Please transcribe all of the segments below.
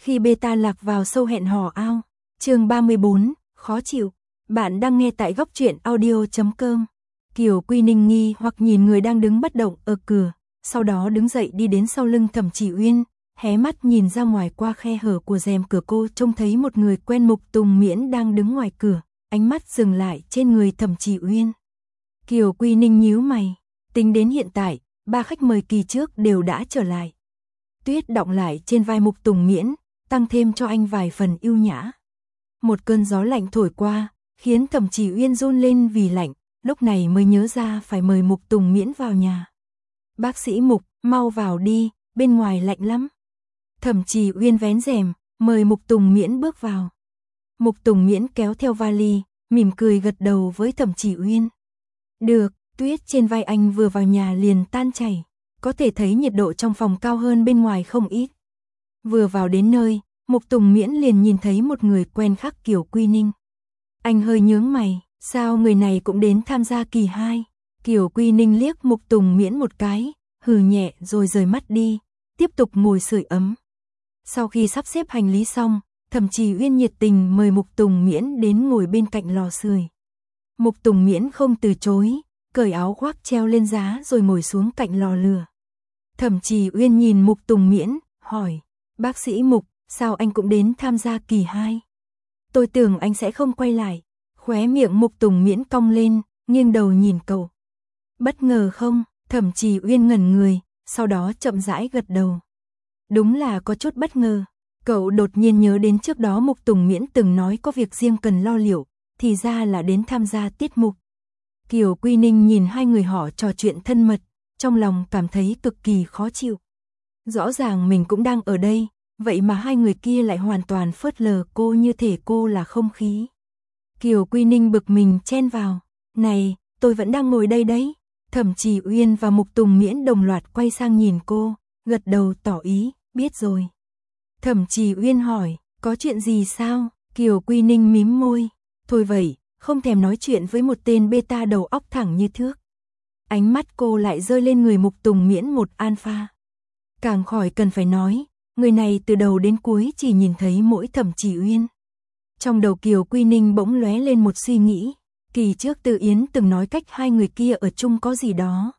Khi beta lạc vào sâu hẹn hò ao. Chương 34, khó chịu. Bạn đang nghe tại góc truyện audio.com. Kiều Quy Ninh nghi hoặc nhìn người đang đứng bất động ở cửa, sau đó đứng dậy đi đến sau lưng Thẩm Chỉ Uyên, hé mắt nhìn ra ngoài qua khe hở của rèm cửa, cô trông thấy một người quen Mục Tùng Miễn đang đứng ngoài cửa, ánh mắt dừng lại trên người Thẩm Chỉ Uyên. Kiều Quy Ninh nhíu mày, tính đến hiện tại, 3 khách mời kỳ trước đều đã trở lại. Tuyết đọng lại trên vai Mục Tùng Miễn, tăng thêm cho anh vài phần yêu nhã. Một cơn gió lạnh thổi qua, khiến Thẩm Chỉ Uyên run lên vì lạnh, lúc này mới nhớ ra phải mời Mục Tùng Miễn vào nhà. Bác sĩ Mục, mau vào đi, bên ngoài lạnh lắm. Thẩm Chỉ Uyên vén rèm, mời Mục Tùng Miễn bước vào. Mục Tùng Miễn kéo theo vali, mỉm cười gật đầu với Thẩm Chỉ Uyên. Được, tuyết trên vai anh vừa vào nhà liền tan chảy, có thể thấy nhiệt độ trong phòng cao hơn bên ngoài không ít. Vừa vào đến nơi, Mục Tùng Miễn liền nhìn thấy một người quen khác Kiều Quy Ninh. Anh hơi nhướng mày, sao người này cũng đến tham gia kỳ 2? Kiều Quy Ninh liếc Mục Tùng Miễn một cái, hừ nhẹ rồi rời mắt đi, tiếp tục ngồi sưởi ấm. Sau khi sắp xếp hành lý xong, Thẩm Chỉ Uyên nhiệt tình mời Mục Tùng Miễn đến ngồi bên cạnh lò sưởi. Mục Tùng Miễn không từ chối, cởi áo khoác treo lên giá rồi ngồi xuống cạnh lò lửa. Thẩm Chỉ Uyên nhìn Mục Tùng Miễn, hỏi, bác sĩ Mục, sao anh cũng đến tham gia kỳ 2? Tôi tưởng anh sẽ không quay lại. Khóe miệng Mục Tùng Miễn cong lên, nghiêng đầu nhìn cậu. Bất ngờ không? Thẩm Chỉ Uyên ngẩn người, sau đó chậm rãi gật đầu. Đúng là có chút bất ngờ. Cậu đột nhiên nhớ đến trước đó Mục Tùng Miễn từng nói có việc riêng cần lo liệu, thì ra là đến tham gia tiết mục. Kiều Quy Ninh nhìn hai người họ trò chuyện thân mật, trong lòng cảm thấy cực kỳ khó chịu. Rõ ràng mình cũng đang ở đây, vậy mà hai người kia lại hoàn toàn phớt lờ cô như thể cô là không khí. Kiều Quy Ninh bực mình chen vào, này, tôi vẫn đang ngồi đây đấy. Thẩm Chỉ Uyên và Mục Tùng Miễn đồng loạt quay sang nhìn cô, gật đầu tỏ ý, biết rồi. Thẩm Chỉ Uyên hỏi, có chuyện gì sao? Kiều Quy Ninh mím môi, thôi vậy, không thèm nói chuyện với một tên beta đầu óc thẳng như thước. Ánh mắt cô lại rơi lên người Mục Tùng Miễn một alpha. Càng khỏi cần phải nói, người này từ đầu đến cuối chỉ nhìn thấy mỗi Thẩm Chỉ Uyên. Trong đầu Kiều Quy Ninh bỗng lóe lên một suy nghĩ, kỳ trước Từ Yến từng nói cách hai người kia ở chung có gì đó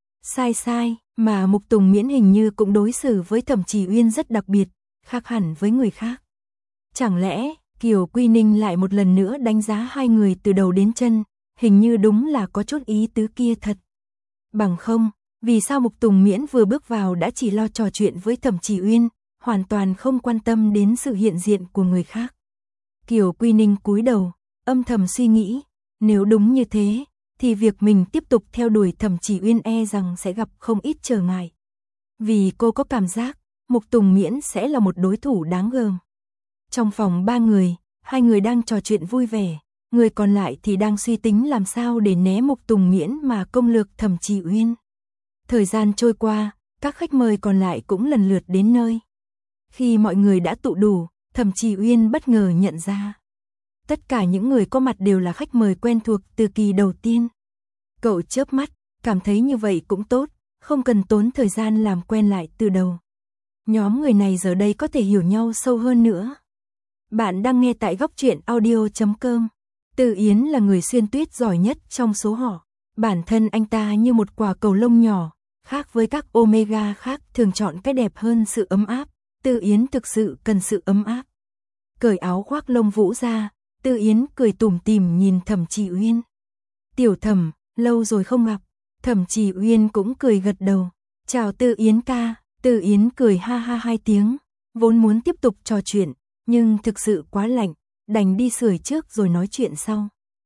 sai, mà Mục Tùng Miễn hình như cũng đối xử với Thẩm Chỉ Uyên rất đặc biệt, khác hẳn với người khác. Chẳng lẽ Kiều Quy Ninh lại một lần nữa đánh giá hai người từ đầu đến chân, hình như đúng là có chút ý tứ kia thật. Bằng không, vì sao Mục Tùng Miễn vừa bước vào đã chỉ lo trò chuyện với Thẩm Chỉ Uyên, hoàn toàn không quan tâm đến sự hiện diện của người khác. Kiều Quy Ninh cúi đầu, âm thầm suy nghĩ, nếu đúng như thế, thì việc mình tiếp tục theo đuổi Thẩm Chỉ Uyên e rằng sẽ gặp không ít trở ngại. Vì cô có cảm giác, Mục Tùng Miễn sẽ là một đối thủ đáng gờm. Trong phòng 3 người, 2 người đang trò chuyện vui vẻ, người còn lại thì đang suy tính làm sao để né Mục Tùng Miễn mà công lược Thẩm Chỉ Uyên. Thời gian trôi qua, các khách mời còn lại cũng lần lượt đến nơi. Khi mọi người đã tụ đủ, Thẩm Chỉ Uyên bất ngờ nhận ra. Tất cả những người có mặt đều là khách mời quen thuộc từ kỳ đầu tiên. Cậu chớp mắt, cảm thấy như vậy cũng tốt, không cần tốn thời gian làm quen lại từ đầu. Nhóm người này giờ đây có thể hiểu nhau sâu hơn nữa. Bạn đang nghe tại góc truyện audio.com. Từ Yến là người xuyên tuyết giỏi nhất trong số họ. Bản thân anh ta như một quả cầu lông nhỏ, khác với các Omega khác thường chọn cái đẹp hơn sự ấm áp. Từ Yến thực sự cần sự ấm áp. Cởi áo khoác lông vũ ra, Từ Yến cười tủm tỉm nhìn Thẩm Chỉ Uyên. Tiểu Thẩm, lâu rồi không gặp. Thẩm Chỉ Uyên cũng cười gật đầu. Chào Từ Yến ca. Từ Yến cười ha ha 2 tiếng, vốn muốn tiếp tục trò chuyện, nhưng thực sự quá lạnh, đành đi sưởi trước rồi nói chuyện sau.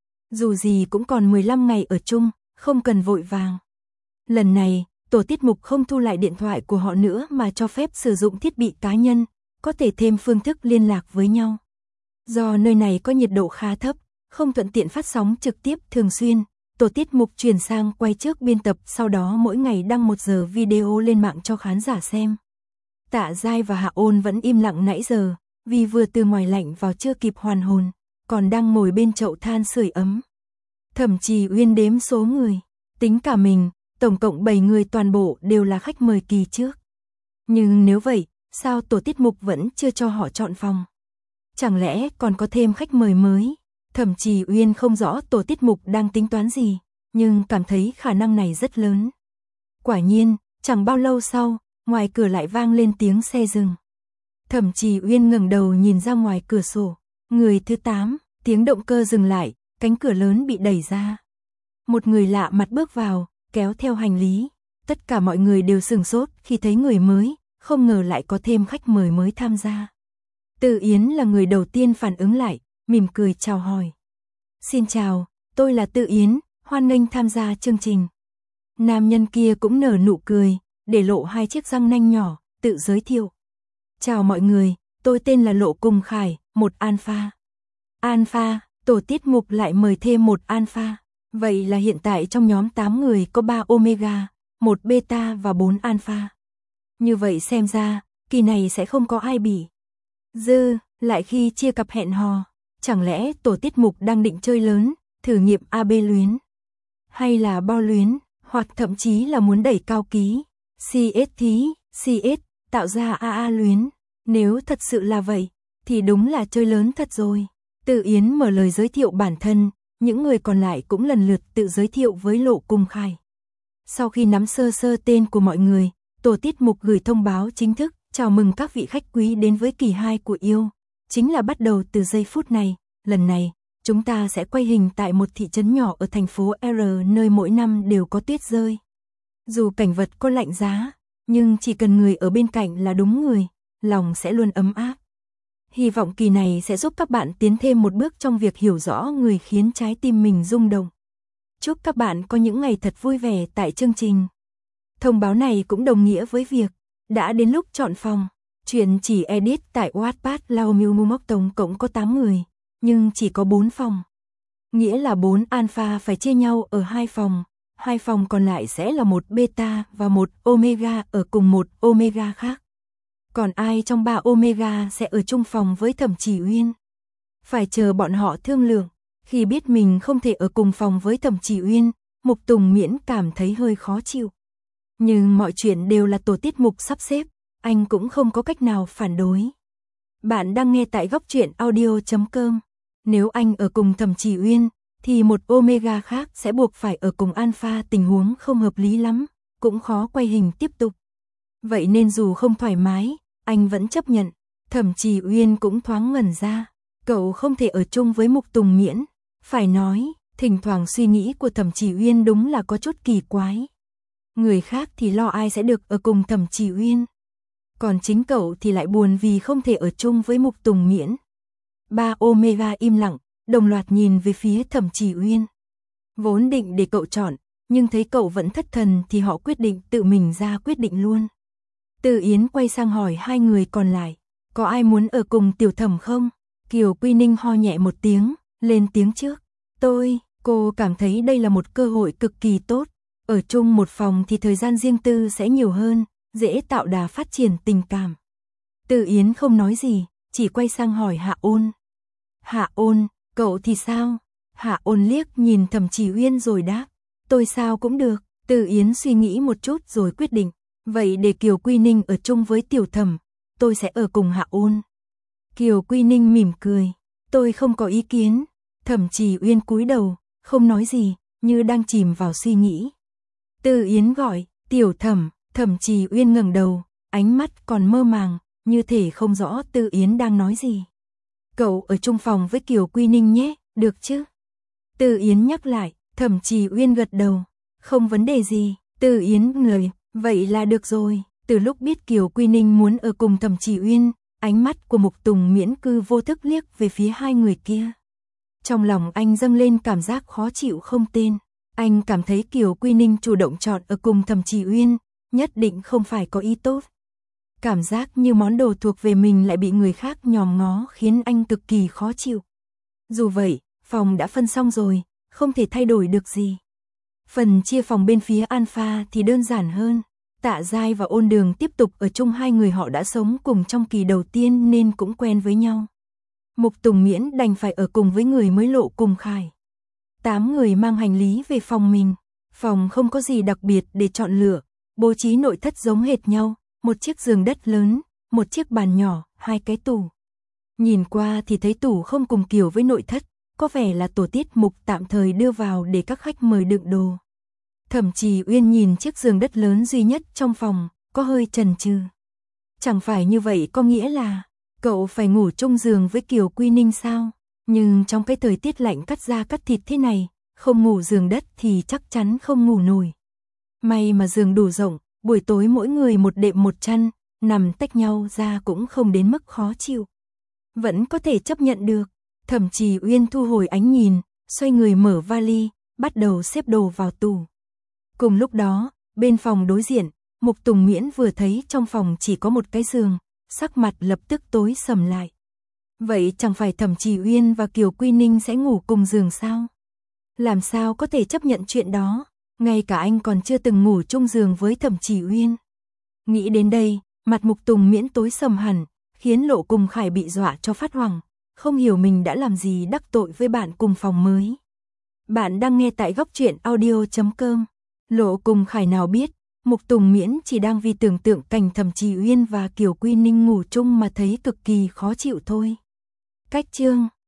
Dù gì cũng còn 15 ngày ở chung, không cần vội vàng. Lần này, tổ tiết mục không thu lại điện thoại của họ nữa mà cho phép sử dụng thiết bị cá nhân, có thể thêm phương thức liên lạc với nhau. Do nơi này có nhiệt độ khá thấp, không thuận tiện phát sóng trực tiếp thường xuyên, tổ tiết mục chuyển sang quay trước biên tập, sau đó mỗi ngày đăng 1 giờ video lên mạng cho khán giả xem. Tạ Giai và Hạ Ôn vẫn im lặng nãy giờ, vì vừa từ ngoài lạnh vào chưa kịp hoàn hồn, còn đang ngồi bên chậu than sưởi ấm. Thẩm Chỉ Uyên đếm số người, tính cả mình, tổng cộng 7 người toàn bộ đều là khách mời kỳ trước. Nhưng nếu vậy, Sao tổ tiết mục vẫn chưa cho họ chọn phòng? Chẳng lẽ còn có thêm khách mời mới? Thẩm Trì Uyên không rõ tổ tiết mục đang tính toán gì, nhưng cảm thấy khả năng này rất lớn. Quả nhiên, chẳng bao lâu sau, ngoài cửa lại vang lên tiếng xe dừng. Thẩm Trì Uyên ngẩng đầu nhìn ra ngoài cửa sổ. Người thứ 8, tiếng động cơ dừng lại, cánh cửa lớn bị đẩy ra. Một người lạ mặt bước vào, kéo theo hành lý. Tất cả mọi người đều sửng sốt khi thấy người mới, không ngờ lại có thêm khách mời mới tham gia. Từ Yến là người đầu tiên phản ứng lại, mỉm cười chào hỏi. Xin chào, tôi là Từ Yến, hoan nghênh tham gia chương trình. Nam nhân kia cũng nở nụ cười, để lộ 2 chiếc răng nanh nhỏ, tự giới thiệu. Chào mọi người, tôi tên là Lộ Cùng Khải, một alpha. Alpha, tổ tiết mục lại mời thêm một alpha. Vậy là hiện tại trong nhóm 8 người có 3 omega, 1 beta và 4 alpha. Như vậy xem ra, kỳ này sẽ không có ai bị dư, lại khi chia cặp hẹn hò. Chẳng lẽ tổ tiết mục đang định chơi lớn, thử nghiệm AB luyến? Hay là bo luyến, hoặc thậm chí là muốn đẩy cao ký, CS thí, CS, tạo ra AA luyến? Nếu thật sự là vậy, thì đúng là chơi lớn thật rồi. Từ Yến mở lời giới thiệu bản thân, những người còn lại cũng lần lượt tự giới thiệu với Lộ Cùng Khải. Sau khi nắm sơ sơ tên của mọi người, tổ tiết mục gửi thông báo chính thức, chào mừng các vị khách quý đến với kỳ 2 của yêu. Chính là bắt đầu từ giây phút này, lần này, chúng ta sẽ quay hình tại một thị trấn nhỏ ở thành phố R nơi mỗi năm đều có tuyết rơi. Dù cảnh vật có lạnh giá, nhưng chỉ cần người ở bên cạnh là đúng người, lòng sẽ luôn ấm áp. Hy vọng kỳ này sẽ giúp các bạn tiến thêm một bước trong việc hiểu rõ người khiến trái tim mình rung động. Chúc các bạn có những ngày thật vui vẻ tại chương trình. Thông báo này cũng đồng nghĩa với việc đã đến lúc chọn phòng. Chuyện chỉ edit tại Wattpad Lao Miu Mok tổng cộng có 8 người, nhưng chỉ có 4 phòng. Nghĩa là 4 alpha phải chia nhau ở 2 phòng, 2 phòng còn lại sẽ là một beta và một omega ở cùng một omega khác. Còn ai trong 3 omega sẽ ở chung phòng với Thẩm Trì Uyên? Phải chờ bọn họ thương lượng. Khi biết mình không thể ở cùng phòng với Thẩm Trì Uyên, Mục Tùng Miễn cảm thấy hơi khó chịu. Nhưng mọi chuyện đều là tổ tiết mục sắp xếp, anh cũng không có cách nào phản đối. Bạn đang nghe tại góc truyện audio.com. Nếu anh ở cùng Thẩm Trì Uyên, thì một omega khác sẽ buộc phải ở cùng alpha, tình huống không hợp lý lắm, cũng khó quay hình tiếp tục. Vậy nên dù không thoải mái, anh vẫn chấp nhận. Thẩm Trì Uyên cũng thoáng ngẩn ra. Cậu không thể ở chung với Mục Tùng Miễn. Phải nói, thỉnh thoảng suy nghĩ của Thẩm Trì Uyên đúng là có chút kỳ quái. Người khác thì lo ai sẽ được ở cùng Thẩm Trì Uyên. Còn chính cậu thì lại buồn vì không thể ở chung với Mục Tùng Miễn. 3 omega im lặng, đồng loạt nhìn về phía Thẩm Trì Uyên. Vốn định để cậu chọn, nhưng thấy cậu vẫn thất thần thì họ quyết định tự mình ra quyết định luôn. Từ Yến quay sang hỏi 2 người còn lại, có ai muốn ở cùng Tiểu Thẩm không? Kiều Quy Ninh ho nhẹ một tiếng, lên tiếng trước. Cô cảm thấy đây là một cơ hội cực kỳ tốt. Ở chung một phòng thì thời gian riêng tư sẽ nhiều hơn, dễ tạo đà phát triển tình cảm. Từ Yến không nói gì, chỉ quay sang hỏi Hạ Ôn. Hạ Ôn, cậu thì sao? Hạ Ôn liếc nhìn Thẩm Trì Uyên rồi đáp. Tôi sao cũng được. Từ Yến suy nghĩ một chút rồi quyết định. Vậy để Kiều Quy Ninh ở chung với Tiểu Thẩm, tôi sẽ ở cùng Hạ Ôn. Kiều Quy Ninh mỉm cười. Tôi không có ý kiến. Thẩm Trì Uyên cúi đầu, không nói gì, như đang chìm vào suy nghĩ. Từ Yến gọi, Tiểu Thẩm. Thẩm Trì Uyên ngẩng đầu, ánh mắt còn mơ màng, như thể không rõ Từ Yến đang nói gì. Cậu ở chung phòng với Kiều Quy Ninh nhé, được chứ? Từ Yến nhắc lại, Thẩm Trì Uyên gật đầu. Không vấn đề gì. Từ Yến người, vậy là được rồi. Từ lúc biết Kiều Quy Ninh muốn ở cùng Thẩm Trì Uyên, ánh mắt của Mục Tùng Miễn cứ vô thức liếc về phía 2 người kia. Trong lòng anh dâng lên cảm giác khó chịu không tên. Anh cảm thấy Kiều Quy Ninh chủ động chọn ở cùng Thẩm Trì Uyên, nhất định không phải có ý tốt. Cảm giác như món đồ thuộc về mình lại bị người khác nhòm ngó khiến anh cực kỳ khó chịu. Dù vậy, phòng đã phân xong rồi, không thể thay đổi được gì. Phần chia phòng bên phía Alpha thì đơn giản hơn. Tạ Giai và Ôn Đường tiếp tục ở chung, 2 người họ đã sống cùng trong kỳ đầu tiên nên cũng quen với nhau. Mục Tùng Miễn đành phải ở cùng với người mới Lộ Cùng Khải. 8 người mang hành lý về phòng mình. Phòng không có gì đặc biệt để chọn lựa, bố trí nội thất giống hệt nhau, một chiếc giường đất lớn, một chiếc bàn nhỏ, hai cái tủ. Nhìn qua thì thấy tủ không cùng kiểu với nội thất, có vẻ là tổ tiết mục tạm thời đưa vào để các khách mời đựng đồ. Thẩm Trì Uyên nhìn chiếc giường đất lớn duy nhất trong phòng, có hơi chần chừ. Chẳng phải như vậy có nghĩa là cậu phải ngủ chung giường với Kiều Quy Ninh sao? Nhưng trong cái thời tiết lạnh cắt da cắt thịt thế này, không ngủ giường đất thì chắc chắn không ngủ nổi. May mà giường đủ rộng, buổi tối mỗi người một đệm một chăn, nằm tách nhau ra cũng không đến mức khó chịu. Vẫn có thể chấp nhận được. Thẩm Trì Uyên thu hồi ánh nhìn, xoay người mở vali, bắt đầu xếp đồ vào tủ. Cùng lúc đó, bên phòng đối diện, Mục Tùng Miễn vừa thấy trong phòng chỉ có một cái giường, sắc mặt lập tức tối sầm lại. Vậy chẳng phải Thẩm Trì Uyên và Kiều Quy Ninh sẽ ngủ cùng giường sao? Làm sao có thể chấp nhận chuyện đó? Ngay cả anh còn chưa từng ngủ chung giường với Thẩm Trì Uyên. Nghĩ đến đây, mặt Mục Tùng Miễn tối sầm hẳn, khiến Lộ Cùng Khải bị dọa cho phát hoảng, không hiểu mình đã làm gì đắc tội với bạn cùng phòng mới. Bạn đang nghe tại góc truyện audio.com. Lộ Cùng Khải nào biết, Mục Tùng Miễn chỉ đang vì tưởng tượng cảnh Thẩm Trì Uyên và Kiều Quy Ninh ngủ chung mà thấy cực kỳ khó chịu thôi. Cách chương